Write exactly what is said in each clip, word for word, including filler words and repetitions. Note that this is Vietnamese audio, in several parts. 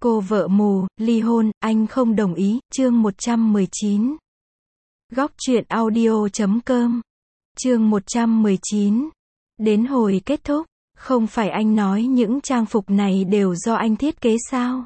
Cô vợ mù, ly hôn, anh không đồng ý, chương một trăm mười chín. Góc truyện audio chấm com. Chương một trăm mười chín. Đến hồi kết thúc, không phải anh nói những trang phục này đều do anh thiết kế sao?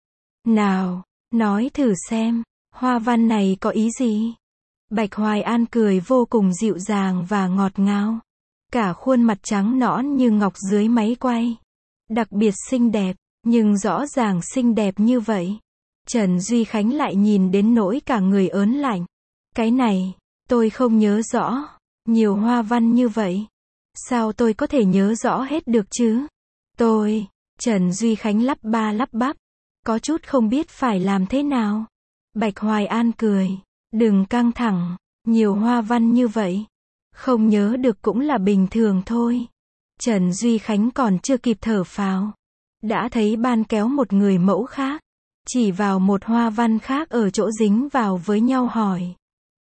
Nào, nói thử xem, hoa văn này có ý gì? Bạch Hoài An cười vô cùng dịu dàng và ngọt ngào. Cả khuôn mặt trắng nõn như ngọc dưới máy quay. Đặc biệt xinh đẹp, nhưng rõ ràng xinh đẹp như vậy. Trần Duy Khánh lại nhìn đến nỗi cả người ớn lạnh. Cái này, tôi không nhớ rõ. Nhiều hoa văn như vậy. Sao tôi có thể nhớ rõ hết được chứ? Tôi, Trần Duy Khánh lắp ba lắp bắp. Có chút không biết phải làm thế nào. Bạch Hoài An cười. Đừng căng thẳng, nhiều hoa văn như vậy. Không nhớ được cũng là bình thường thôi. Trần Duy Khánh còn chưa kịp thở phào. Đã thấy ban kéo một người mẫu khác. Chỉ vào một hoa văn khác ở chỗ dính vào với nhau hỏi.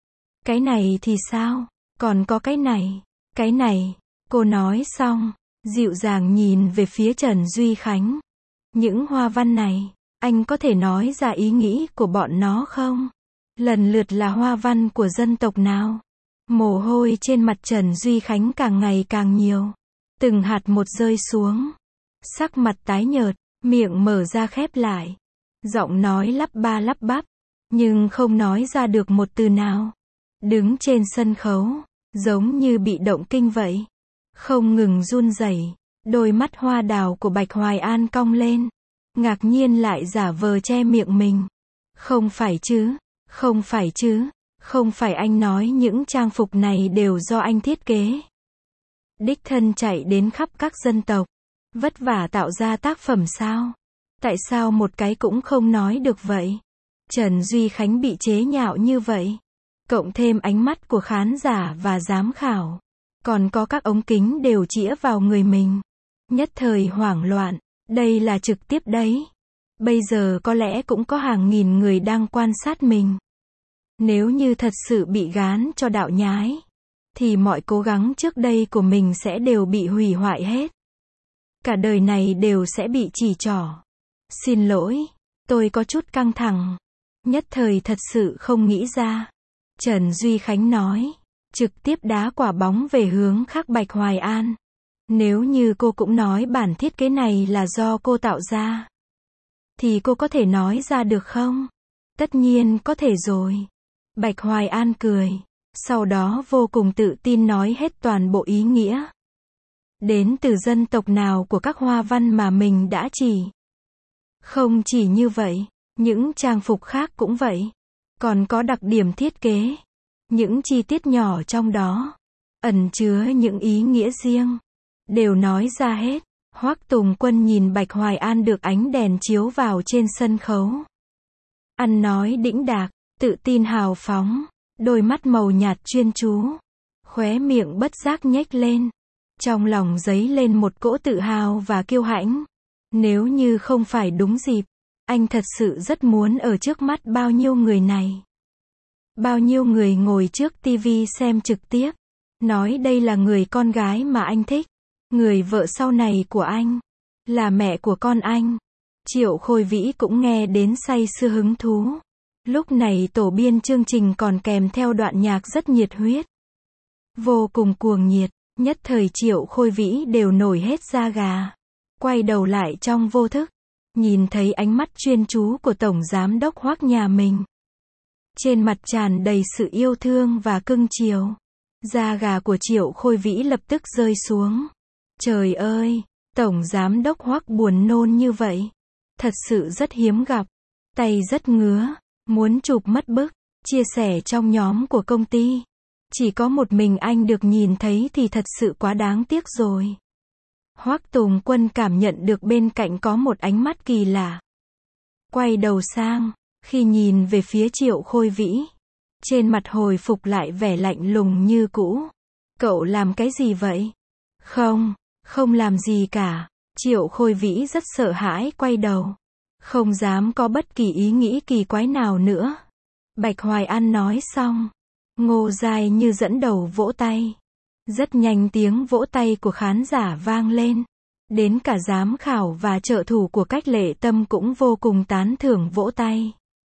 Cái này thì sao? Còn có cái này. Cái này. Cô nói xong, dịu dàng nhìn về phía Trần Duy Khánh. Những hoa văn này, anh có thể nói ra ý nghĩ của bọn nó không? Lần lượt là hoa văn của dân tộc nào? Mồ hôi trên mặt Trần Duy Khánh càng ngày càng nhiều. Từng hạt một rơi xuống. Sắc mặt tái nhợt, miệng mở ra khép lại. Giọng nói lắp ba lắp bắp, nhưng không nói ra được một từ nào. Đứng trên sân khấu, giống như bị động kinh vậy. Không ngừng run rẩy, đôi mắt hoa đào của Bạch Hoài An cong lên. Ngạc nhiên lại giả vờ che miệng mình. Không phải chứ, không phải chứ, không phải anh nói những trang phục này đều do anh thiết kế. Đích thân chạy đến khắp các dân tộc, vất vả tạo ra tác phẩm sao? Tại sao một cái cũng không nói được vậy? Trần Duy Khánh bị chế nhạo như vậy. Cộng thêm ánh mắt của khán giả và giám khảo. Còn có các ống kính đều chĩa vào người mình. Nhất thời hoảng loạn, đây là trực tiếp đấy. Bây giờ có lẽ cũng có hàng nghìn người đang quan sát mình. Nếu như thật sự bị gán cho đạo nhái, thì mọi cố gắng trước đây của mình sẽ đều bị hủy hoại hết. Cả đời này đều sẽ bị chỉ trỏ. Xin lỗi, tôi có chút căng thẳng. Nhất thời thật sự không nghĩ ra. Trần Duy Khánh nói, trực tiếp đá quả bóng về hướng khác Bạch Hoài An. Nếu như cô cũng nói bản thiết kế này là do cô tạo ra, thì cô có thể nói ra được không? Tất nhiên có thể rồi. Bạch Hoài An cười. Sau đó vô cùng tự tin nói hết toàn bộ ý nghĩa. Đến từ dân tộc nào của các hoa văn mà mình đã chỉ. Không chỉ như vậy, những trang phục khác cũng vậy. Còn có đặc điểm thiết kế. Những chi tiết nhỏ trong đó, ẩn chứa những ý nghĩa riêng. Đều nói ra hết. Hoắc Tùng Quân nhìn Bạch Hoài An được ánh đèn chiếu vào trên sân khấu. Ăn nói đĩnh đạc, tự tin hào phóng, đôi mắt màu nhạt chuyên chú, khóe miệng bất giác nhếch lên. Trong lòng dấy lên một cỗ tự hào và kiêu hãnh. Nếu như không phải đúng dịp, anh thật sự rất muốn ở trước mắt bao nhiêu người này. Bao nhiêu người ngồi trước tivi xem trực tiếp, nói đây là người con gái mà anh thích. Người vợ sau này của anh, là mẹ của con anh. Triệu Khôi Vĩ cũng nghe đến say sưa hứng thú. Lúc này tổ biên chương trình còn kèm theo đoạn nhạc rất nhiệt huyết. Vô cùng cuồng nhiệt, nhất thời Triệu Khôi Vĩ đều nổi hết da gà. Quay đầu lại trong vô thức, nhìn thấy ánh mắt chuyên chú của Tổng Giám đốc Hoắc nhà mình. Trên mặt tràn đầy sự yêu thương và cưng chiều. Da gà của Triệu Khôi Vĩ lập tức rơi xuống. Trời ơi, Tổng Giám đốc Hoắc buồn nôn như vậy. Thật sự rất hiếm gặp. Tay rất ngứa, muốn chụp mất bức, chia sẻ trong nhóm của công ty. Chỉ có một mình anh được nhìn thấy thì thật sự quá đáng tiếc rồi. Hoắc Tùng Quân cảm nhận được bên cạnh có một ánh mắt kỳ lạ. Quay đầu sang, khi nhìn về phía Triệu Khôi Vĩ, trên mặt hồi phục lại vẻ lạnh lùng như cũ. Cậu làm cái gì vậy? Không, không làm gì cả. Triệu Khôi Vĩ rất sợ hãi quay đầu. Không dám có bất kỳ ý nghĩ kỳ quái nào nữa. Bạch Hoài An nói xong. Ngô Giai Như dẫn đầu vỗ tay. Rất nhanh tiếng vỗ tay của khán giả vang lên. Đến cả giám khảo và trợ thủ của Cách Lệ Tâm cũng vô cùng tán thưởng vỗ tay.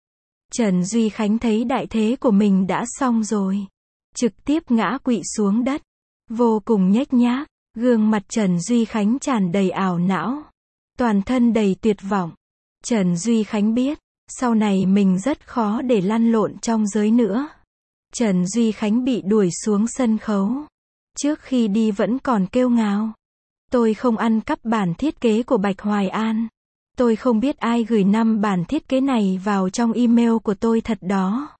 Trần Duy Khánh thấy đại thế của mình đã xong rồi. Trực tiếp ngã quỵ xuống đất. Vô cùng nhếch nhác. Gương mặt Trần Duy Khánh tràn đầy ảo não. Toàn thân đầy tuyệt vọng. Trần Duy Khánh biết, sau này mình rất khó để lăn lộn trong giới nữa. Trần Duy Khánh bị đuổi xuống sân khấu. Trước khi đi vẫn còn kêu ngào. Tôi không ăn cắp bản thiết kế của Bạch Hoài An. Tôi không biết ai gửi năm bản thiết kế này vào trong email của tôi thật đó.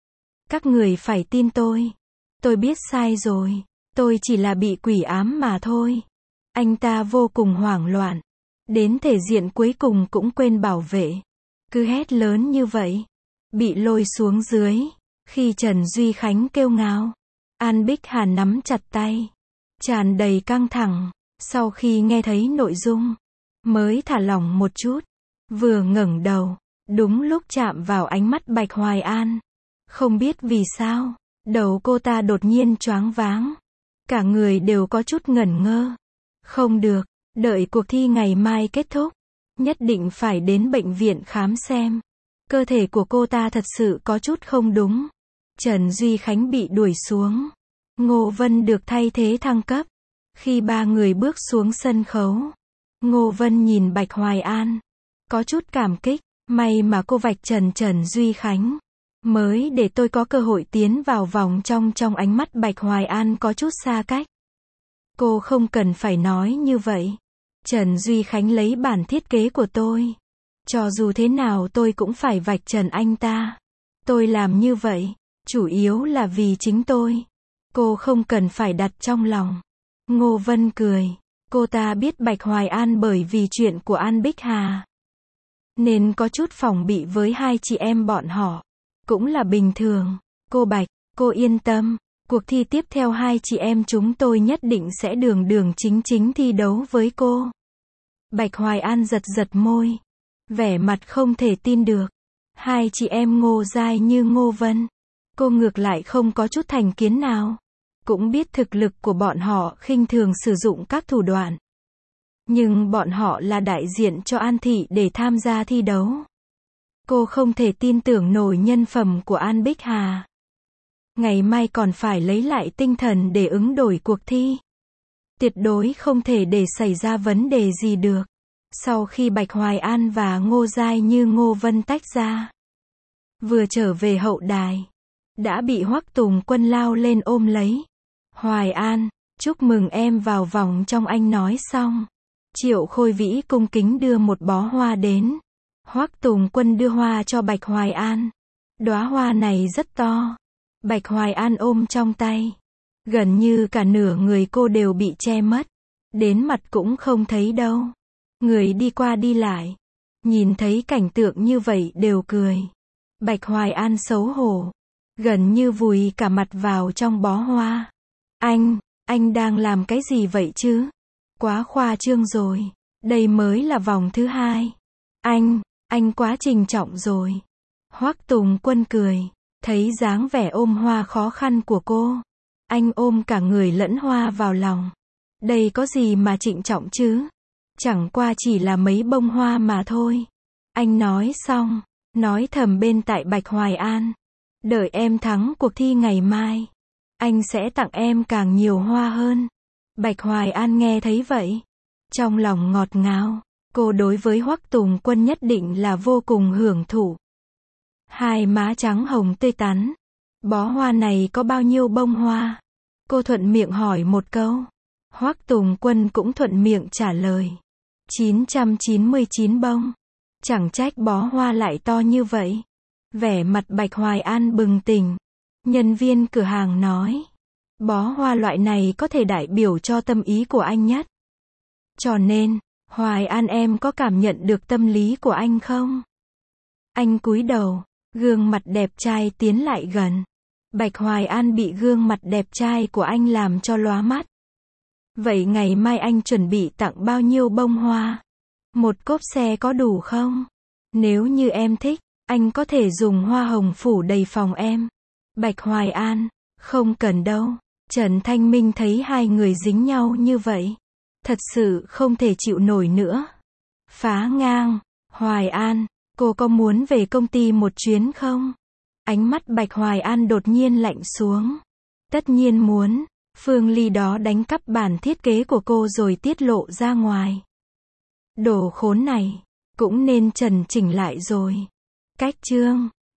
Các người phải tin tôi. Tôi biết sai rồi. Tôi chỉ là bị quỷ ám mà thôi. Anh ta vô cùng hoảng loạn. Đến thể diện cuối cùng cũng quên bảo vệ. Cứ hét lớn như vậy. Bị lôi xuống dưới. Khi Trần Duy Khánh kêu ngao, An Bích Hà nắm chặt tay. Tràn đầy căng thẳng. Sau khi nghe thấy nội dung, mới thả lỏng một chút. Vừa ngẩng đầu, đúng lúc chạm vào ánh mắt Bạch Hoài An. Không biết vì sao, đầu cô ta đột nhiên choáng váng. Cả người đều có chút ngẩn ngơ. Không được, đợi cuộc thi ngày mai kết thúc. Nhất định phải đến bệnh viện khám xem. Cơ thể của cô ta thật sự có chút không đúng. Trần Duy Khánh bị đuổi xuống. Ngô Vân được thay thế thăng cấp. Khi ba người bước xuống sân khấu, Ngô Vân nhìn Bạch Hoài An. Có chút cảm kích. May mà cô vạch trần Trần Duy Khánh. Mới để tôi có cơ hội tiến vào vòng trong trong ánh mắt Bạch Hoài An có chút xa cách. Cô không cần phải nói như vậy. Trần Duy Khánh lấy bản thiết kế của tôi. Cho dù thế nào tôi cũng phải vạch trần anh ta. Tôi làm như vậy, chủ yếu là vì chính tôi. Cô không cần phải đặt trong lòng. Ngô Vân cười. Cô ta biết Bạch Hoài An bởi vì chuyện của An Bích Hà. Nên có chút phòng bị với hai chị em bọn họ. Cũng là bình thường. Cô Bạch, cô yên tâm. Cuộc thi tiếp theo hai chị em chúng tôi nhất định sẽ đường đường chính chính thi đấu với cô. Bạch Hoài An giật giật môi. Vẻ mặt không thể tin được. Hai chị em Ngô Giai như Ngô Vân. Cô ngược lại không có chút thành kiến nào. Cũng biết thực lực của bọn họ khinh thường sử dụng các thủ đoạn. Nhưng bọn họ là đại diện cho An Thị để tham gia thi đấu. Cô không thể tin tưởng nổi nhân phẩm của An Bích Hà. Ngày mai còn phải lấy lại tinh thần để ứng đổi cuộc thi. Tuyệt đối không thể để xảy ra vấn đề gì được. Sau khi Bạch Hoài An và Ngô Giai như Ngô Vân tách ra, vừa trở về hậu đài, đã bị Hoắc Tùng Quân lao lên ôm lấy. Hoài An, chúc mừng em vào vòng trong, anh nói xong. Triệu Khôi Vĩ cung kính đưa một bó hoa đến. Hoắc Tùng Quân đưa hoa cho Bạch Hoài An. Đóa hoa này rất to. Bạch Hoài An ôm trong tay. Gần như cả nửa người cô đều bị che mất. Đến mặt cũng không thấy đâu. Người đi qua đi lại. Nhìn thấy cảnh tượng như vậy đều cười. Bạch Hoài An xấu hổ. Gần như vùi cả mặt vào trong bó hoa. Anh, anh đang làm cái gì vậy chứ? Quá khoa trương rồi. Đây mới là vòng thứ hai. Anh, anh quá trình trọng rồi. Hoắc Tùng Quân cười. Thấy dáng vẻ ôm hoa khó khăn của cô. Anh ôm cả người lẫn hoa vào lòng. Đây có gì mà trịnh trọng chứ? Chẳng qua chỉ là mấy bông hoa mà thôi. Anh nói xong, nói thầm bên tai Bạch Hoài An. Đợi em thắng cuộc thi ngày mai, anh sẽ tặng em càng nhiều hoa hơn. Bạch Hoài An nghe thấy vậy. Trong lòng ngọt ngào. Cô đối với Hoắc Tùng Quân nhất định là vô cùng hưởng thụ. Hai má trắng hồng tươi tắn. Bó hoa này có bao nhiêu bông hoa? Cô thuận miệng hỏi một câu. Hoắc Tùng Quân cũng thuận miệng trả lời. chín trăm chín mươi chín bông. Chẳng trách bó hoa lại to như vậy. Vẻ mặt Bạch Hoài An bừng tỉnh. Nhân viên cửa hàng nói. Bó hoa loại này có thể đại biểu cho tâm ý của anh nhất. Cho nên, Hoài An em có cảm nhận được tâm lý của anh không? Anh cúi đầu, gương mặt đẹp trai tiến lại gần. Bạch Hoài An bị gương mặt đẹp trai của anh làm cho lóa mắt. Vậy ngày mai anh chuẩn bị tặng bao nhiêu bông hoa? Một cốp xe có đủ không? Nếu như em thích, anh có thể dùng hoa hồng phủ đầy phòng em. Bạch Hoài An, không cần đâu. Trần Thanh Minh thấy hai người dính nhau như vậy. Thật sự không thể chịu nổi nữa. Phá ngang. Hoài An, cô có muốn về công ty một chuyến không? Ánh mắt Bạch Hoài An đột nhiên lạnh xuống. Tất nhiên muốn. Phương Ly đó đánh cắp bản thiết kế của cô rồi tiết lộ ra ngoài. Đồ khốn này. Cũng nên trần chỉnh lại rồi. Cách chương.